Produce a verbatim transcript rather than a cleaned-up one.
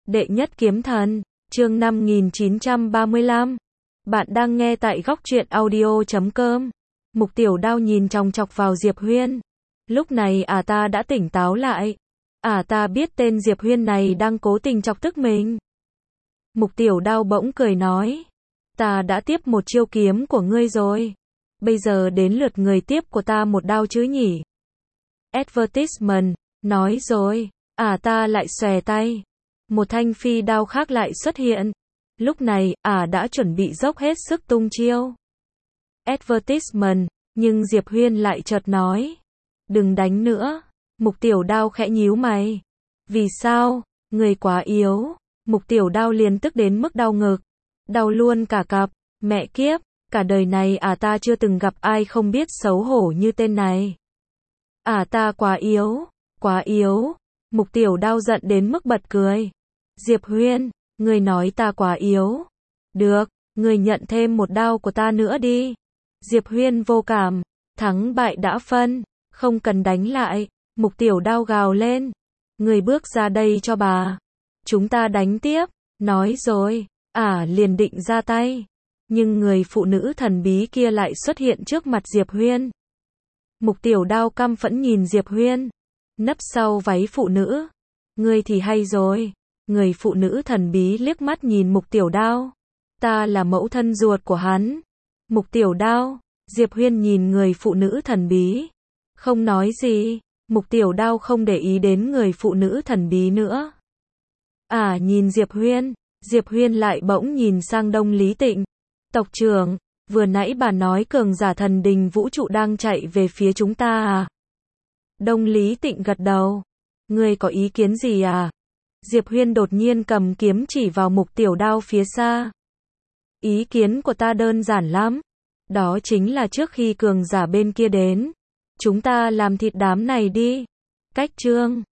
Đệ nhất kiếm thần, chương năm nghìn chín trăm ba mươi lăm. Bạn đang nghe tại góc truyện audio chấm com. Mục Tiểu Đao nhìn chòng chọc vào Diệp Huyên. Lúc này ả ta đã tỉnh táo lại. Ả ta biết tên Diệp Huyên này đang cố tình chọc tức mình. Mục Tiểu Đao bỗng cười nói. Ta đã tiếp một chiêu kiếm của ngươi rồi. Bây giờ đến lượt người tiếp của ta một đao chứ nhỉ? Advertisement, nói rồi. Ả ta lại xòe tay. Một thanh phi đao khác lại xuất hiện. Lúc này, ả đã chuẩn bị dốc hết sức tung chiêu. Advertisement, nhưng Diệp Huyên lại chợt nói. Đừng đánh nữa. Mục Tiểu Đao khẽ nhíu mày. Vì sao? Người quá yếu. Mục Tiểu Đao liền tức đến mức đau ngực. Đau luôn cả cặp. Mẹ kiếp, cả đời này ả ta chưa từng gặp ai không biết xấu hổ như tên này. Ả ta quá yếu, quá yếu. Mục Tiểu Đao giận đến mức bật cười. Diệp Huyên, người nói ta quá yếu. Được, người nhận thêm một đao của ta nữa đi. Diệp Huyên vô cảm, thắng bại đã phân, không cần đánh lại. Mục Tiểu Đao gào lên. Người bước ra đây cho bà. Chúng ta đánh tiếp. Nói rồi, ả liền định ra tay. Nhưng người phụ nữ thần bí kia lại xuất hiện trước mặt Diệp Huyên. Mục Tiểu Đao căm phẫn nhìn Diệp Huyên. Nấp sau váy phụ nữ. Ngươi thì hay rồi. Người phụ nữ thần bí liếc mắt nhìn Mục Tiểu Đao. Ta là mẫu thân ruột của hắn. Mục Tiểu Đao. Diệp Huyên nhìn người phụ nữ thần bí. Không nói gì. Mục Tiểu Đao không để ý đến người phụ nữ thần bí nữa. À nhìn Diệp Huyên. Diệp Huyên lại bỗng nhìn sang Đông Lý Tịnh. Tộc trưởng, vừa nãy bà nói cường giả thần đình vũ trụ đang chạy về phía chúng ta à? Đông Lý Tịnh gật đầu. Ngươi có ý kiến gì à? Diệp Huyên đột nhiên cầm kiếm chỉ vào Mục Tiểu Đao phía xa. Ý kiến của ta đơn giản lắm. Đó chính là trước khi cường giả bên kia đến, chúng ta làm thịt đám này đi. Cách chương